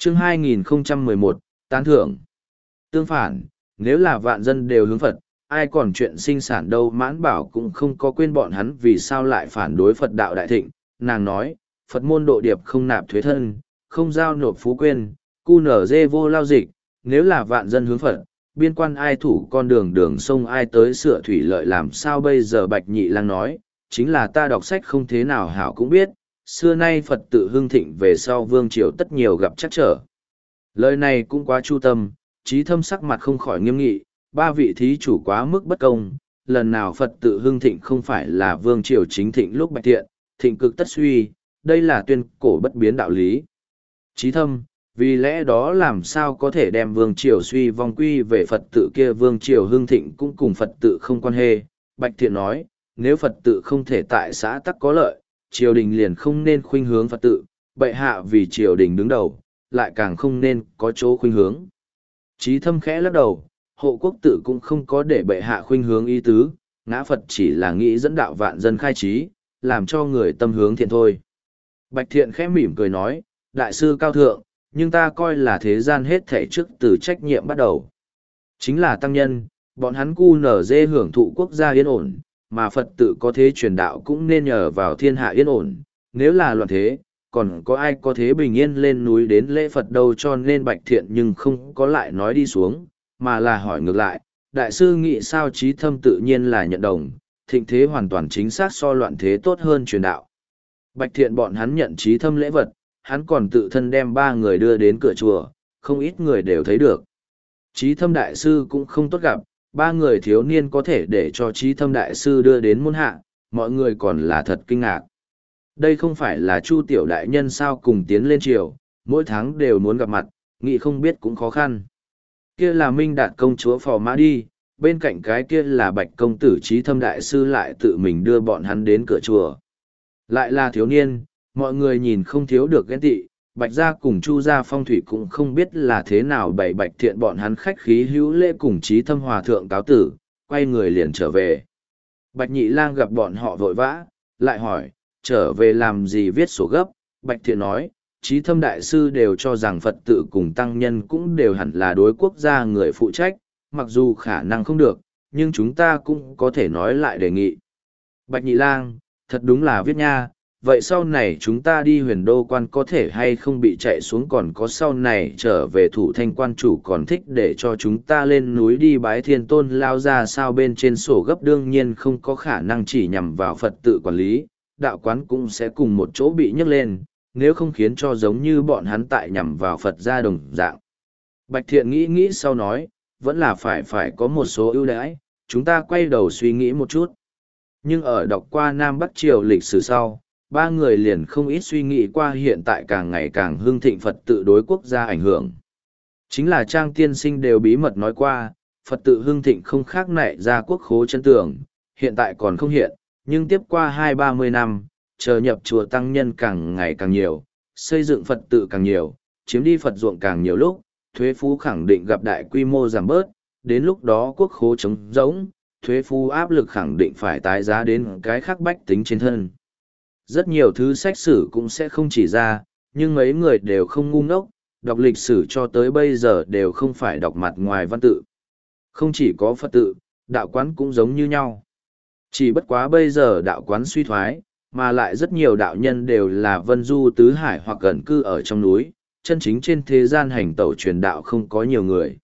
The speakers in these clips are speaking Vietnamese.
Chương 2011, Tán thưởng. Tương phản, nếu là vạn dân đều hướng Phật, ai còn chuyện sinh sản đâu. Mãn Bảo cũng không có quên bọn hắn vì sao lại phản đối Phật đạo đại thịnh. Nàng nói, Phật môn độ điệp không nạp thuế thân, không giao nộp phú quên, cu nở dê vô lao dịch. Nếu là vạn dân hướng Phật, biên quan ai thủ con đường đường sông ai tới sửa thủy lợi làm sao bây giờ. Bạch Nhị Lang nói, chính là ta đọc sách không thế nào hảo cũng biết, xưa nay Phật tự hưng thịnh về sau vương triều tất nhiều gặp trắc trở. Lời này cũng quá chu tâm, Trí Thâm sắc mặt không khỏi nghiêm nghị, ba vị thí chủ quá mức bất công, lần nào Phật tự hưng thịnh không phải là vương triều chính thịnh lúc bạch tiện, thịnh cực tất suy, đây là tuyên cổ bất biến đạo lý. Trí Thâm, vì lẽ đó làm sao có thể đem vương triều suy vong quy về Phật tự kia, vương triều hưng thịnh cũng cùng Phật tự không quan hệ. Bạch Thiện nói, nếu Phật tự không thể tại xã tắc có lợi, triều đình liền không nên khuynh hướng Phật tự, bệ hạ vì triều đình đứng đầu, lại càng không nên có chỗ khuynh hướng. Trí Thâm khẽ lắc đầu, hộ quốc tự cũng không có để bệ hạ khuynh hướng ý tứ, ngã Phật chỉ là nghĩ dẫn đạo vạn dân khai trí, làm cho người tâm hướng thiện thôi. Bạch Thiện khẽ mỉm cười nói, đại sư cao thượng, nhưng ta coi là thế gian hết thảy trước từ trách nhiệm bắt đầu. Chính là tăng nhân, bọn hắn cu nở dê hưởng thụ quốc gia yên ổn, mà Phật tự có thế truyền đạo cũng nên nhờ vào thiên hạ yên ổn, nếu là loạn thế, còn có ai có thế bình yên lên núi đến lễ Phật đâu. Cho nên Bạch Thiện nhưng không có lại nói đi xuống, mà là hỏi ngược lại, đại sư nghĩ sao. Trí Thâm tự nhiên là nhận đồng, thịnh thế hoàn toàn chính xác so loạn thế tốt hơn truyền đạo. Bạch Thiện bọn hắn nhận Trí Thâm lễ vật, hắn còn tự thân đem ba người đưa đến cửa chùa, không ít người đều thấy được. Trí Thâm đại sư cũng không tốt gặp, ba người thiếu niên có thể để cho Trí Thâm đại sư đưa đến môn hạ, mọi người còn là thật kinh ngạc. Đây không phải là Chu tiểu đại nhân sao, cùng tiến lên triều, mỗi tháng đều muốn gặp mặt, nghĩ không biết cũng khó khăn. Kia là Minh Đạt công chúa Phò Mã đi, bên cạnh cái kia là Bạch công tử Trí Thâm đại sư lại tự mình đưa bọn hắn đến cửa chùa. Lại là thiếu niên, mọi người nhìn không thiếu được ghen tị. Bạch gia cùng Chu gia phong thủy cũng không biết là thế nào bày. Bạch Thiện bọn hắn khách khí hữu lễ cùng Trí Thâm hòa thượng cáo tử, quay người liền trở về. Bạch Nhị Lang gặp bọn họ vội vã, lại hỏi, trở về làm gì viết sổ gấp. Bạch Thiện nói, Trí Thâm đại sư đều cho rằng Phật tự cùng tăng nhân cũng đều hẳn là đối quốc gia người phụ trách, mặc dù khả năng không được, nhưng chúng ta cũng có thể nói lại đề nghị. Bạch Nhị Lang, thật đúng là viết nha, vậy sau này chúng ta đi Huyền Đô quan có thể hay không bị chạy xuống, còn có sau này trở về Thủ Thanh quan chủ còn thích để cho chúng ta lên núi đi bái Thiên Tôn lao ra sao. Bên trên sổ gấp đương nhiên không có khả năng chỉ nhằm vào Phật tự quản lý, đạo quán cũng sẽ cùng một chỗ bị nhấc lên, nếu không khiến cho giống như bọn hắn tại nhằm vào Phật gia đồng dạng. Bạch Thiện nghĩ sau nói, vẫn là phải có một số ưu đãi, chúng ta quay đầu suy nghĩ một chút. Nhưng ở đọc qua Nam Bắc Triều lịch sử sau, ba người liền không ít suy nghĩ qua hiện tại càng ngày càng hưng thịnh Phật tự đối quốc gia ảnh hưởng. Chính là Trang tiên sinh đều bí mật nói qua, Phật tự hưng thịnh không khác nại ra quốc khố chân tường, hiện tại còn không hiện, nhưng tiếp qua 20-30 năm, chờ nhập chùa tăng nhân càng ngày càng nhiều, xây dựng Phật tự càng nhiều, chiếm đi Phật ruộng càng nhiều lúc, thuế phú khẳng định gặp đại quy mô giảm bớt, đến lúc đó quốc khố trống rỗng, thuế phú áp lực khẳng định phải tái giá đến cái khác bách tính trên thân. Rất nhiều thứ sách sử cũng sẽ không chỉ ra, nhưng mấy người đều không ngu ngốc, đọc lịch sử cho tới bây giờ đều không phải đọc mặt ngoài văn tự. Không chỉ có Phật tự, đạo quán cũng giống như nhau. Chỉ bất quá bây giờ đạo quán suy thoái, mà lại rất nhiều đạo nhân đều là vân du tứ hải hoặc gần cư ở trong núi, chân chính trên thế gian hành tẩu truyền đạo không có nhiều người.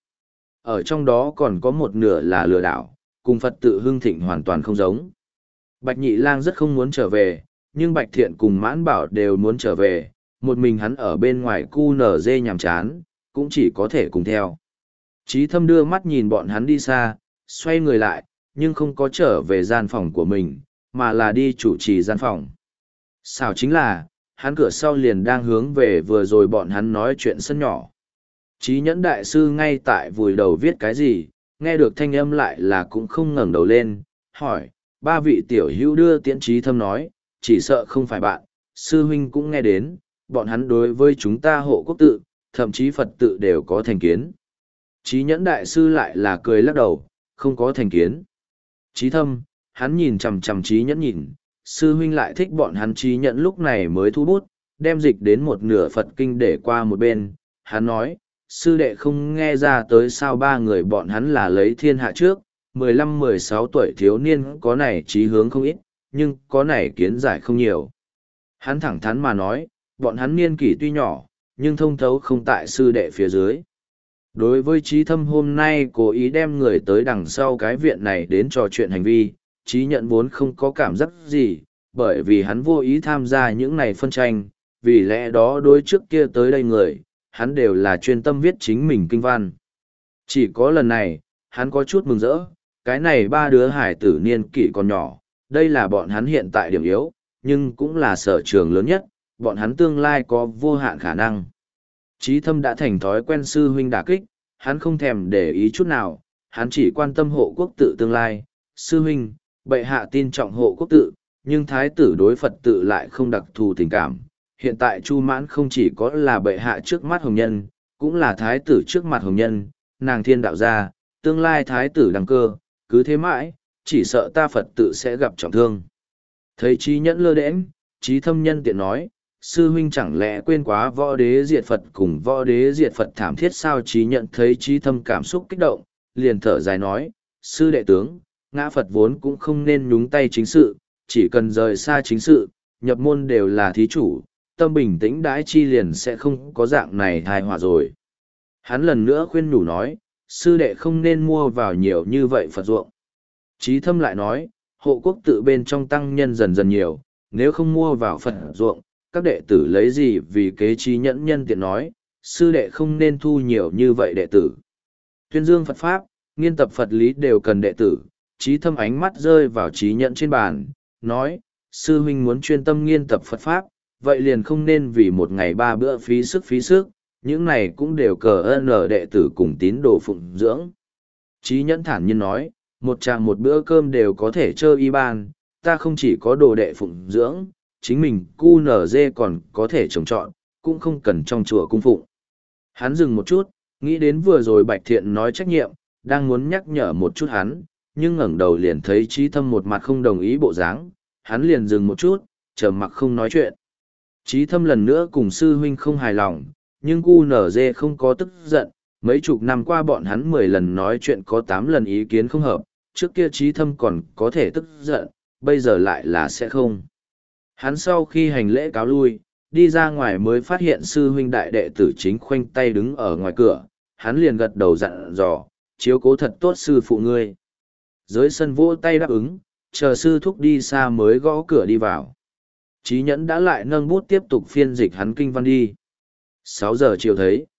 Ở trong đó còn có một nửa là lừa đảo, cùng Phật tự hưng thịnh hoàn toàn không giống. Bạch Nhị Lang rất không muốn trở về, nhưng Bạch Thiện cùng Mãn Bảo đều muốn trở về, một mình hắn ở bên ngoài cu nở dê nhàm chán, cũng chỉ có thể cùng theo. Trí Thâm đưa mắt nhìn bọn hắn đi xa, xoay người lại, nhưng không có trở về gian phòng của mình, mà là đi chủ trì gian phòng. Xảo chính là, hắn cửa sau liền đang hướng về vừa rồi bọn hắn nói chuyện sân nhỏ. Trí Nhẫn đại sư ngay tại vùi đầu viết cái gì, nghe được thanh âm lại là cũng không ngẩng đầu lên, hỏi, ba vị tiểu hữu đưa tiễn Trí Thâm nói, chỉ sợ không phải bạn, sư huynh cũng nghe đến, bọn hắn đối với chúng ta hộ quốc tự, thậm chí Phật tự đều có thành kiến. Trí Nhẫn đại sư lại là cười lắc đầu, không có thành kiến. Trí Thâm, hắn nhìn chằm chằm Trí Nhẫn nhìn, sư huynh lại thích bọn hắn. Trí Nhẫn lúc này mới thu bút, đem dịch đến một nửa Phật kinh để qua một bên, Hắn nói, sư đệ không nghe ra tới sao ba người bọn hắn là lấy thiên hạ trước, 15-16 tuổi thiếu niên có này chí hướng không ít, nhưng có này kiến giải không nhiều. Hắn thẳng thắn mà nói, bọn hắn niên kỷ tuy nhỏ, nhưng thông thấu không tại sư đệ phía dưới. Đối với Trí Thâm hôm nay cố ý đem người tới đằng sau cái viện này đến trò chuyện hành vi, Trí Nhận vốn không có cảm giác gì, bởi vì hắn vô ý tham gia những này phân tranh, vì lẽ đó đối trước kia tới đây người, hắn đều là chuyên tâm viết chính mình kinh văn. Chỉ có lần này, hắn có chút mừng rỡ, cái này ba đứa hải tử niên kỷ còn nhỏ, đây là bọn hắn hiện tại điểm yếu, nhưng cũng là sở trường lớn nhất, bọn hắn tương lai có vô hạn khả năng. Trí Thâm đã thành thói quen sư huynh đả kích, hắn không thèm để ý chút nào, hắn chỉ quan tâm hộ quốc tự tương lai. Sư huynh, bệ hạ tin trọng hộ quốc tự, nhưng thái tử đối Phật tự lại không đặc thù tình cảm. Hiện tại Chu Mãn không chỉ có là bệ hạ trước mắt hồng nhân, cũng là thái tử trước mặt hồng nhân, nàng thiên đạo gia, tương lai thái tử đăng cơ, cứ thế mãi, chỉ sợ ta Phật tự sẽ gặp trọng thương. Thấy Trí Nhẫn lơ đễnh, Trí Thâm nhân tiện nói, sư huynh chẳng lẽ quên quá võ đế diệt Phật cùng võ đế diệt Phật thảm thiết sao? Trí Nhận thấy Trí Thâm cảm xúc kích động, liền thở dài nói, sư đệ tướng, ngã Phật vốn cũng không nên nhúng tay chính sự, chỉ cần rời xa chính sự, nhập môn đều là thí chủ, tâm bình tĩnh đãi chi liền sẽ không có dạng này tai họa rồi. Hắn lần nữa khuyên nhủ nói, sư đệ không nên mua vào nhiều như vậy Phật ruộng. Trí Thâm lại nói, hộ quốc tự bên trong tăng nhân dần dần nhiều, nếu không mua vào Phật ruộng, các đệ tử lấy gì vì kế Trí Nhẫn nhân tiện nói, sư đệ không nên thu nhiều như vậy đệ tử. Tuyên dương Phật Pháp, nghiên tập Phật lý đều cần đệ tử. Trí Thâm ánh mắt rơi vào Trí Nhẫn trên bàn, nói, sư huynh muốn chuyên tâm nghiên tập Phật Pháp, vậy liền không nên vì một ngày ba bữa phí sức, những này cũng đều cờ ơn đệ tử cùng tín đồ phụng dưỡng. Trí Nhẫn thản nhiên nói, một tràng một bữa cơm đều có thể chơi y ban, ta không chỉ có đồ đệ phụng dưỡng, chính mình cu nở dê còn có thể trồng trọt, cũng không cần trong chùa cung phụng. Hắn dừng một chút, nghĩ đến vừa rồi Bạch Thiện nói trách nhiệm, đang muốn nhắc nhở một chút hắn, nhưng ngẩng đầu liền thấy Trí Thâm một mặt không đồng ý bộ dáng, hắn liền dừng một chút, trầm mặc không nói chuyện. Trí Thâm lần nữa cùng sư huynh không hài lòng, nhưng cu nở dê không có tức giận, mấy chục năm qua bọn hắn 10 lần nói chuyện có 8 lần ý kiến không hợp, trước kia Trí Thâm còn có thể tức giận, bây giờ lại là sẽ không. Hắn sau khi hành lễ cáo lui, đi ra ngoài mới phát hiện sư huynh đại đệ tử chính khoanh tay đứng ở ngoài cửa, hắn liền gật đầu dặn dò, chiếu cố thật tốt sư phụ ngươi. Dưới sân vỗ tay đáp ứng, chờ sư thúc đi xa mới gõ cửa đi vào. Trí Nhẫn đã lại nâng bút tiếp tục phiên dịch hắn kinh văn đi. 6 giờ chiều thấy.